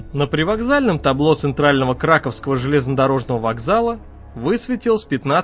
На привокзальном табло центрального Краковского железнодорожного вокзала высветилось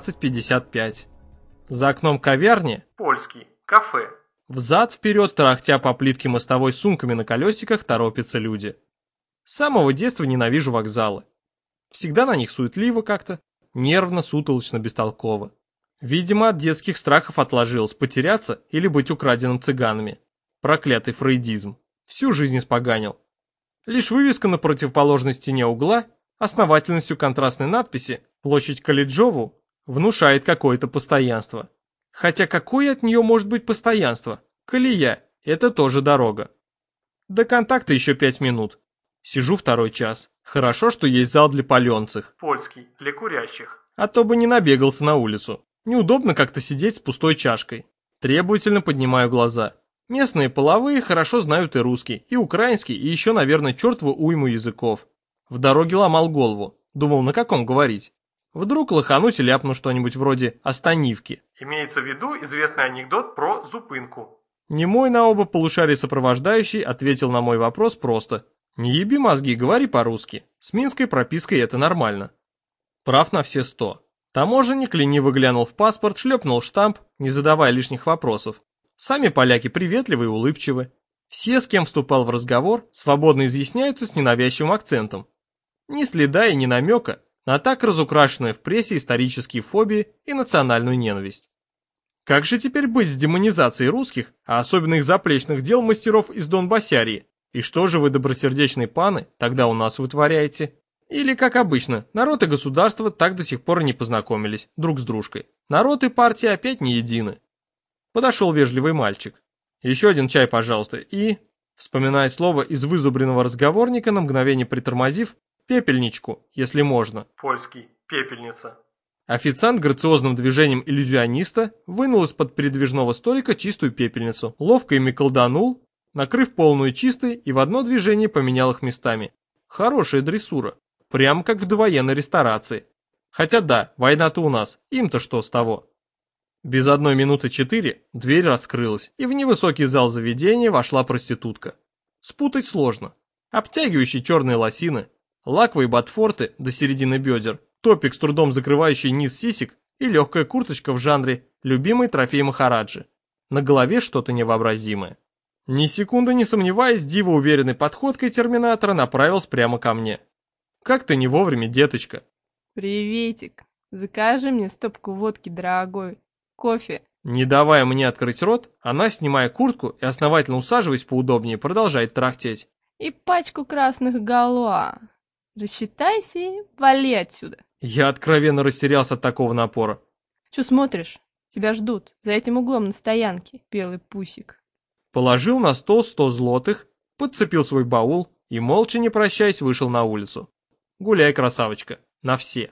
15:55. За окном кавярни «Польский», кафе. Взад-вперед, тарахтя по плитке мостовой сумками на колесиках, торопятся люди. С самого детства ненавижу вокзалы. Всегда на них суетливо как-то, нервно, сутолочно, бестолково. Видимо, от детских страхов отложилось потеряться или быть украденным цыганами. Проклятый фрейдизм. Всю жизнь испоганил. Лишь вывеска на противоположной стене угла, основательностью контрастной надписи «Площадь Калиджову» внушает какое-то постоянство. Хотя какое от нее может быть постоянство? Колея – это тоже дорога. До контакта еще 5 минут. Сижу второй час. Хорошо, что есть зал для паленцых. Польский, для курящих. А то бы не набегался на улицу. Неудобно как-то сидеть с пустой чашкой. Требовательно поднимаю глаза. Местные половые хорошо знают и русский, и украинский, и еще, наверное, чертову уйму языков. В дороге ломал голову. Думал, на каком говорить. Вдруг лоханусь и ляпну что-нибудь вроде «останивки». Имеется в виду известный анекдот про зупынку. Немой на оба полушария сопровождающий ответил на мой вопрос просто: «Не еби мозги, говори по-русски. С минской пропиской это нормально». Прав на все 100. Таможенник лениво глянул в паспорт, шлепнул штамп, не задавая лишних вопросов. Сами поляки приветливы и улыбчивы. Все, с кем вступал в разговор, свободно изъясняются с ненавязчивым акцентом. Ни следа и ни намека на так разукрашенные в прессе исторические фобии и национальную ненависть. Как же теперь быть с демонизацией русских, а особенно их заплечных дел мастеров из Донбассярии? И что же вы, добросердечные паны, тогда у нас вытворяете? Или, как обычно, народ и государство так до сих пор и не познакомились друг с дружкой. Народ и партия опять не едины. Подошел вежливый мальчик. «Еще один чай, пожалуйста, и...» Вспоминая слово из вызубренного разговорника, на мгновение притормозив, «пепельничку, если можно». Польский, пепельница. Официант грациозным движением иллюзиониста вынул из-под передвижного столика чистую пепельницу, ловко ими колданул, накрыв полную чистой, и в одно движение поменял их местами. Хорошая дрессура. Прямо как в довоенной ресторации. Хотя да, война-то у нас, им-то что с того? Без 1:04 дверь раскрылась, и в невысокий зал заведения вошла проститутка. Спутать сложно. Обтягивающие черные лосины, лаковые ботфорты до середины бедер, топик с трудом закрывающий низ сисек и легкая курточка в жанре «любимый трофей Махараджи». На голове что-то невообразимое. Ни секунды не сомневаясь, дива уверенной подходкой терминатора направилась прямо ко мне. «Как ты не вовремя, деточка?» «Приветик. Закажи мне стопку водки, дорогой. Кофе». Не давая мне открыть рот, она, снимая куртку и основательно усаживаясь поудобнее, продолжает тарахтеть. «И пачку красных галуа. Рассчитайся и вали отсюда». Я откровенно растерялся от такого напора. «Чё смотришь? Тебя ждут. За этим углом на стоянке, белый пусик». Положил на стол 100 злотых, подцепил свой баул и, молча не прощаясь, вышел на улицу. Гуляй, красавочка, на все.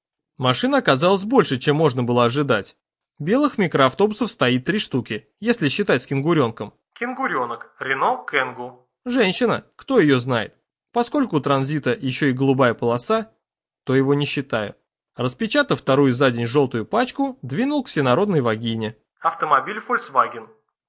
Машин оказалось больше, чем можно было ожидать. Белых микроавтобусов стоит 3 штуки, если считать с кенгуренком. Кенгуренок, Рено Кенгу. Женщина, кто ее знает? Поскольку у транзита еще и голубая полоса, то его не считаю. Распечатав вторую за день желтую пачку, двинул к всенародной вагине. Автомобиль Volkswagen.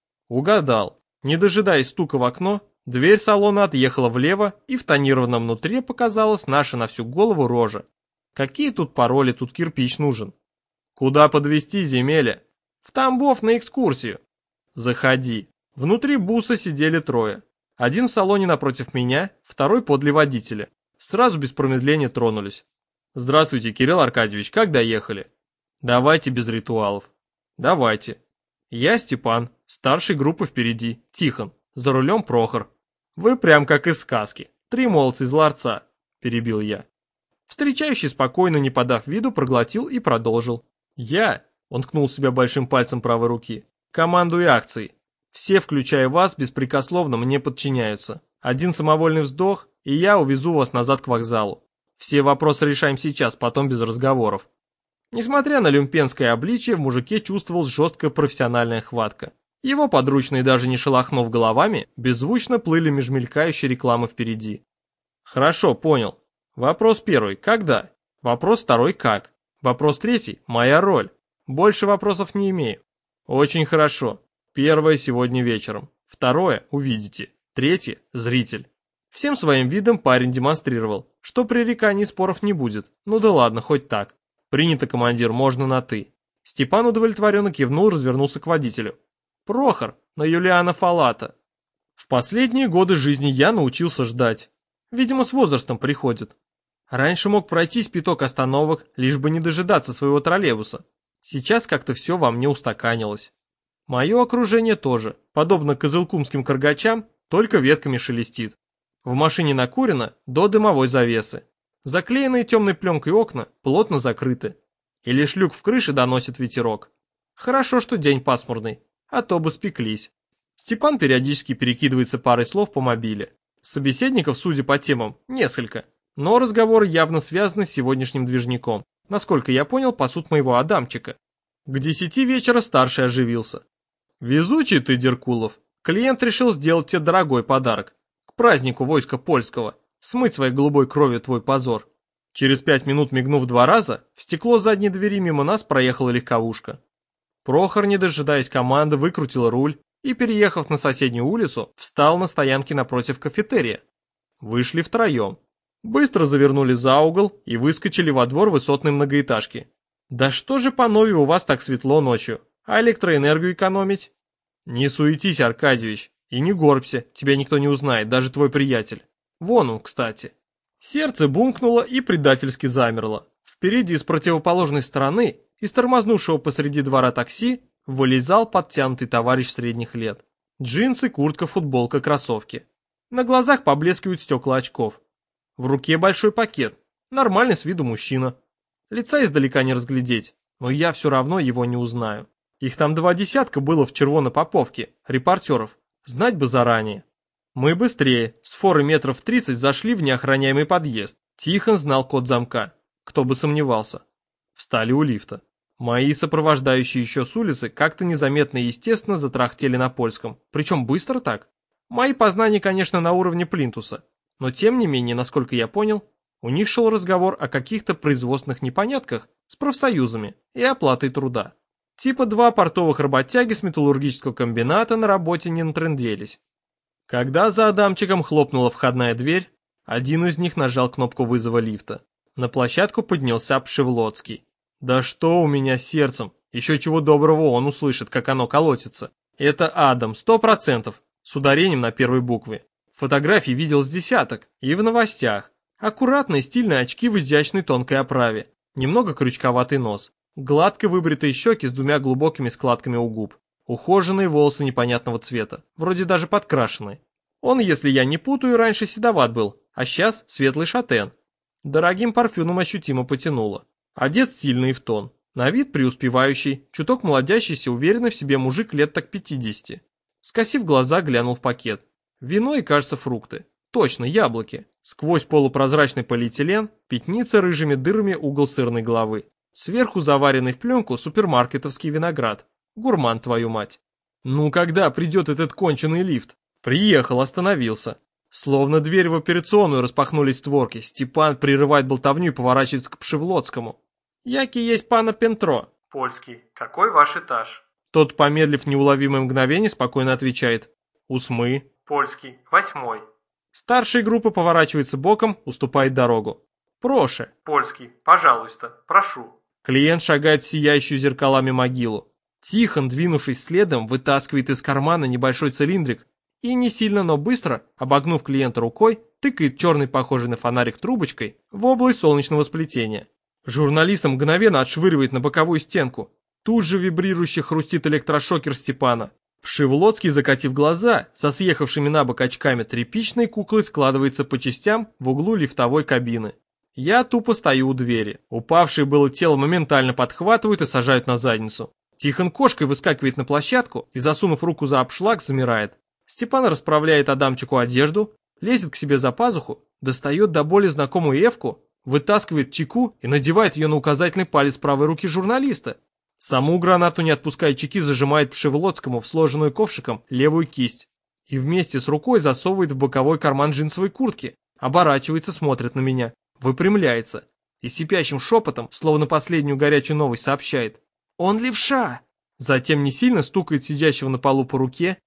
Угадал. Не дожидаясь стука в окно, дверь салона отъехала влево, и в тонированном внутри показалась наша на всю голову рожа. Какие тут пароли, тут кирпич нужен. Куда подвезти, земеля? В Тамбов на экскурсию. Заходи. Внутри буса сидели 3. Один в салоне напротив меня, второй подле водителя. Сразу без промедления тронулись. Здравствуйте, Кирилл Аркадьевич, как доехали? Давайте без ритуалов. Давайте. Я Степан, старшей группы впереди, Тихон, за рулем Прохор. Вы прям как из сказки, 3 молодца из ларца, перебил я. Встречающий спокойно, не подав виду, проглотил и продолжил. Он ткнул себя большим пальцем правой руки, командую акцией. Все, включая вас, беспрекословно мне подчиняются. Один самовольный вздох, и я увезу вас назад к вокзалу. Все вопросы решаем сейчас, потом без разговоров. Несмотря на люмпенское обличие, в мужике чувствовалась жесткая профессиональная хватка. Его подручные, даже не шелохнув головами, беззвучно плыли меж мелькающей рекламы впереди. Хорошо, понял. Вопрос 1. Когда? Вопрос 2. Как? Вопрос 3. Моя роль. Больше вопросов не имею. Очень хорошо. 1. Сегодня вечером. 2. Увидите. 3. Зритель. Всем своим видом парень демонстрировал, что пререканий и споров не будет. Ну да ладно, хоть так. Принято, командир, можно на «ты». Степан удовлетворенно кивнул и развернулся к водителю. Прохор, на Юлиана Фалата. В последние годы жизни я научился ждать. Видимо, с возрастом приходит. Раньше мог пройтись пяток остановок, лишь бы не дожидаться своего троллейбуса. Сейчас как-то все во мне устаканилось. Мое окружение тоже, подобно кызылкумским каргачам, только ветками шелестит. В машине накурено до дымовой завесы. Заклеенные темной пленкой окна плотно закрыты. И лишь люк в крыше доносит ветерок. Хорошо, что день пасмурный, а то бы спеклись. Степан периодически перекидывается парой слов по мобиле. Собеседников, судя по темам, несколько. Но разговоры явно связаны с сегодняшним движняком. Насколько я понял, пасут моего Адамчика. К 10 вечера старший оживился. Везучий ты, Деркулов. Клиент решил сделать тебе дорогой подарок. К празднику войска польского. Смыть своей голубой кровью твой позор. Через 5 минут, мигнув 2 раза, в стекло задней двери мимо нас проехала легковушка. Прохор, не дожидаясь команды, выкрутил руль и, переехав на соседнюю улицу, встал на стоянке напротив кафетерия. Вышли втроем. Быстро завернули за угол и выскочили во двор высотной многоэтажки. Да что же, панове, у вас так светло ночью? А электроэнергию экономить? Не суетись, Аркадьевич, и не горбься, тебя никто не узнает, даже твой приятель. Вон он, кстати. Сердце бумкнуло и предательски замерло. Впереди с противоположной стороны, из тормознувшего посреди двора такси, вылезал подтянутый товарищ средних лет. Джинсы, куртка, футболка, кроссовки. На глазах поблескивают стекла очков. В руке большой пакет. Нормальный с виду мужчина. Лица издалека не разглядеть, но я все равно его не узнаю. Их там 2 десятка было в Червонопоповке, репортеров. Знать бы заранее. Мы быстрее, с форы метров 30 зашли в неохраняемый подъезд. Тихон знал код замка. Кто бы сомневался. Встали у лифта. Мои сопровождающие еще с улицы как-то незаметно и естественно затрахтели на польском. Причем быстро так. Мои познания, конечно, на уровне плинтуса. Но тем не менее, насколько я понял, у них шел разговор о каких-то производственных непонятках с профсоюзами и оплатой труда. Типа 2 портовых работяги с металлургического комбината на работе не натрынделись. Когда за Адамчиком хлопнула входная дверь, один из них нажал кнопку вызова лифта. На площадку поднялся Пшевлоцкий. Да что у меня с сердцем, еще чего доброго он услышит, как оно колотится. Это Адам, 100%, с ударением на первой букве. Фотографий видел с десяток, и в новостях. Аккуратные стильные очки в изящной тонкой оправе, немного крючковатый нос, гладко выбритые щеки с 2 глубокими складками у губ, ухоженные волосы непонятного цвета, вроде даже подкрашенные. Он, если я не путаю, раньше седоват был, а сейчас светлый шатен. Дорогим парфюмом ощутимо потянуло. Одет стильно и в тон, на вид преуспевающий, чуток молодящийся, уверенный в себе мужик лет так 50. Скосив глаза, глянул в пакет. Вино и, кажется, фрукты. Точно, яблоки. Сквозь полупрозрачный полиэтилен пятнится рыжими дырами угол сырной головы. Сверху заваренный в пленку супермаркетовский виноград. Гурман, твою мать. Ну когда придет этот конченый лифт? Приехал, остановился. Словно дверь в операционную распахнулись створки. Степан прерывает болтовню и поворачивается к Пшевлоцкому. Яки есть пана Пентро. Польский. Какой ваш этаж? Тот, помедлив неуловимое мгновение, спокойно отвечает. Усмы. Польский. 8. Старшая группа поворачивается боком, уступает дорогу. Проше. Польский. Пожалуйста. Прошу. Клиент шагает в сияющую зеркалами могилу. Тихон, двинувшись следом, вытаскивает из кармана небольшой цилиндрик и не сильно, но быстро, обогнув клиента рукой, тыкает черный, похожий на фонарик трубочкой, в область солнечного сплетения. Журналиста мгновенно отшвыривает на боковую стенку. Тут же вибрирующий хрустит электрошокер Степана. Пшевлоцкий, закатив глаза, со съехавшими на бок очками тряпичной куклой складывается по частям в углу лифтовой кабины. Я тупо стою у двери. Упавшее было тело моментально подхватывают и сажают на задницу. Тихон кошкой выскакивает на площадку и, засунув руку за обшлаг, замирает. Степан расправляет Адамчику одежду, лезет к себе за пазуху, достает до боли знакомую эвку, вытаскивает чеку и надевает ее на указательный палец правой руки журналиста. Саму гранату, не отпуская чеки, зажимает Пшевлоцкому в сложенную ковшиком левую кисть и вместе с рукой засовывает в боковой карман джинсовой куртки, оборачивается, смотрит на меня, выпрямляется и сипящим шепотом, словно последнюю горячую новость, сообщает: «Он левша!» Затем не сильно стукает сидящего на полу по руке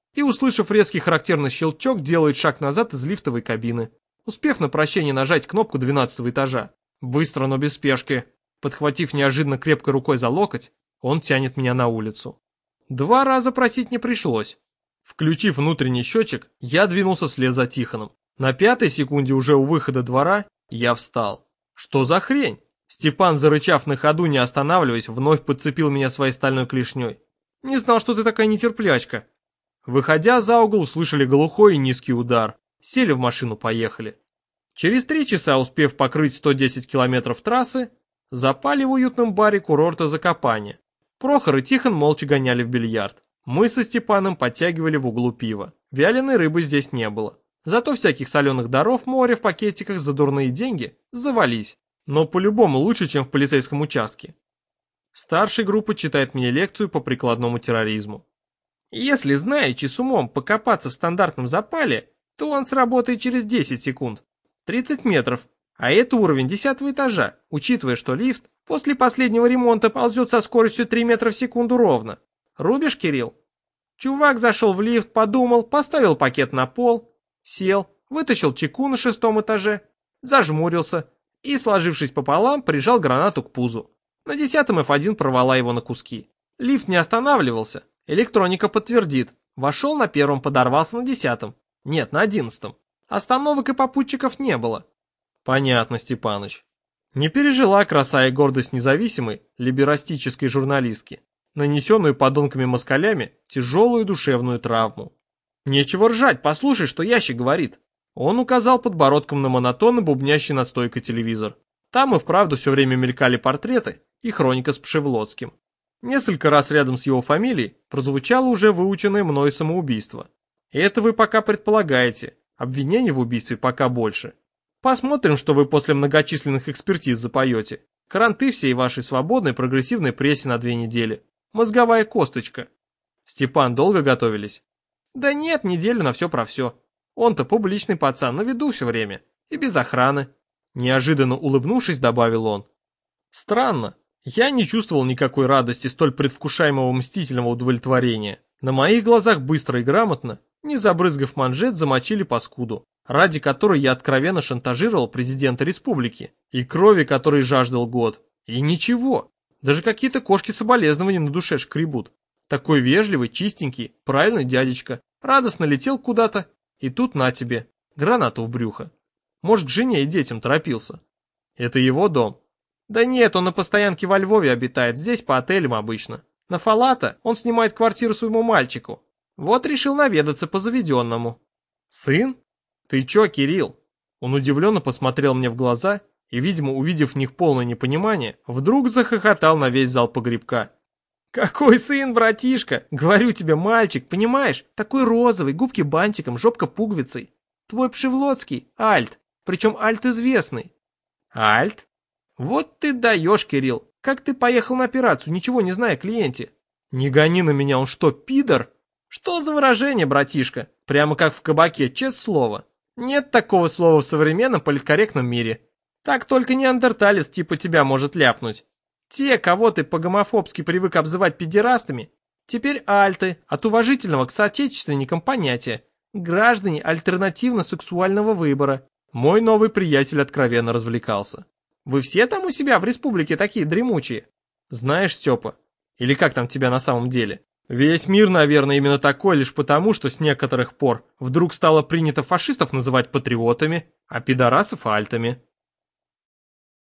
и, услышав резкий характерный щелчок, делает шаг назад из лифтовой кабины, успев на прощение нажать кнопку 12-го этажа. Быстро, но без спешки. Подхватив неожиданно крепкой рукой за локоть, он тянет меня на улицу. 2 раза просить не пришлось. Включив внутренний счетчик, я двинулся вслед за Тихоном. На 5-й секунде уже у выхода двора я встал. Что за хрень? Степан, зарычав на ходу, не останавливаясь, вновь подцепил меня своей стальной клешней. Не знал, что ты такая нетерплячка. Выходя за угол, услышали глухой и низкий удар. Сели в машину, поехали. Через 3 часа, успев покрыть 110 километров трассы, запали в уютном баре курорта Закопане. Прохор и Тихон молча гоняли в бильярд. Мы со Степаном подтягивали в углу пива. Вяленой рыбы здесь не было. Зато всяких соленых даров моря в пакетиках за дурные деньги завались. Но по-любому лучше, чем в полицейском участке. Старшая группа читает мне лекцию по прикладному терроризму. Если, знаючи с умом, покопаться в стандартном запале, то он сработает через 10 секунд. 30 метров. А это уровень 10-го этажа, учитывая, что лифт после последнего ремонта ползет со скоростью 3 метра в секунду ровно. Рубишь, Кирилл? Чувак зашел в лифт, подумал, поставил пакет на пол, сел, вытащил чеку на 6-м этаже, зажмурился и, сложившись пополам, прижал гранату к пузу. На 10-м F1 порвала его на куски. Лифт не останавливался. Электроника подтвердит. Вошел на 1-м, подорвался на 10-м. Нет, на 11-м. Остановок и попутчиков не было. Понятно, Степаныч. Не пережила краса и гордость независимой, либерастической журналистки, нанесенную подонками-москалями тяжелую душевную травму. Нечего ржать, послушай, что ящик говорит. Он указал подбородком на монотонно бубнящий над стойкой телевизор. Там и вправду все время мелькали портреты и хроника с Пшевлодским. Несколько раз рядом с его фамилией прозвучало уже выученное мною самоубийство. Это вы пока предполагаете, обвинений в убийстве пока больше. Посмотрим, что вы после многочисленных экспертиз запоете. Кранты всей вашей свободной прогрессивной прессе на 2 недели. Мозговая косточка. Степан, долго готовились? Да нет, неделю на все про все. Он-то публичный пацан, на виду все время. И без охраны. Неожиданно улыбнувшись, добавил он. Странно. Я не чувствовал никакой радости столь предвкушаемого мстительного удовлетворения. На моих глазах быстро и грамотно, не забрызгав манжет, замочили паскуду, ради которой я откровенно шантажировал президента республики, и крови которой жаждал год. И ничего, даже какие-то кошки соболезнования на душе шкребут. Такой вежливый, чистенький, правильный дядечка, радостно летел куда-то, и тут на тебе, гранату в брюхо. Может, к жене и детям торопился. Это его дом? Да нет, он на постоянке во Львове обитает, здесь по отелям обычно. На Фалата он снимает квартиру своему мальчику. Вот решил наведаться по заведенному. Сын? Ты чё, Кирилл? Он удивленно посмотрел мне в глаза и, видимо, увидев в них полное непонимание, вдруг захохотал на весь зал погребка. Какой сын, братишка? Говорю тебе, мальчик, понимаешь? Такой розовый, губки бантиком, жопка пуговицей. Твой Пшевлодский, альт, причем альт известный. Альт? Вот ты даешь, Кирилл. Как ты поехал на операцию, ничего не зная о клиенте? Не гони на меня, он что, пидор? Что за выражение, братишка? Прямо как в кабаке, честное слово. Нет такого слова в современном политкорректном мире. Так только неандерталец типа тебя может ляпнуть. Те, кого ты по-гомофобски привык обзывать педерастами, теперь альты, от уважительного к соотечественникам понятия. Граждане альтернативно-сексуального выбора. Мой новый приятель откровенно развлекался. Вы все там у себя в республике такие дремучие? Знаешь, Степа, или как там тебя на самом деле? Весь мир, наверное, именно такой лишь потому, что с некоторых пор вдруг стало принято фашистов называть патриотами, а пидорасов альтами.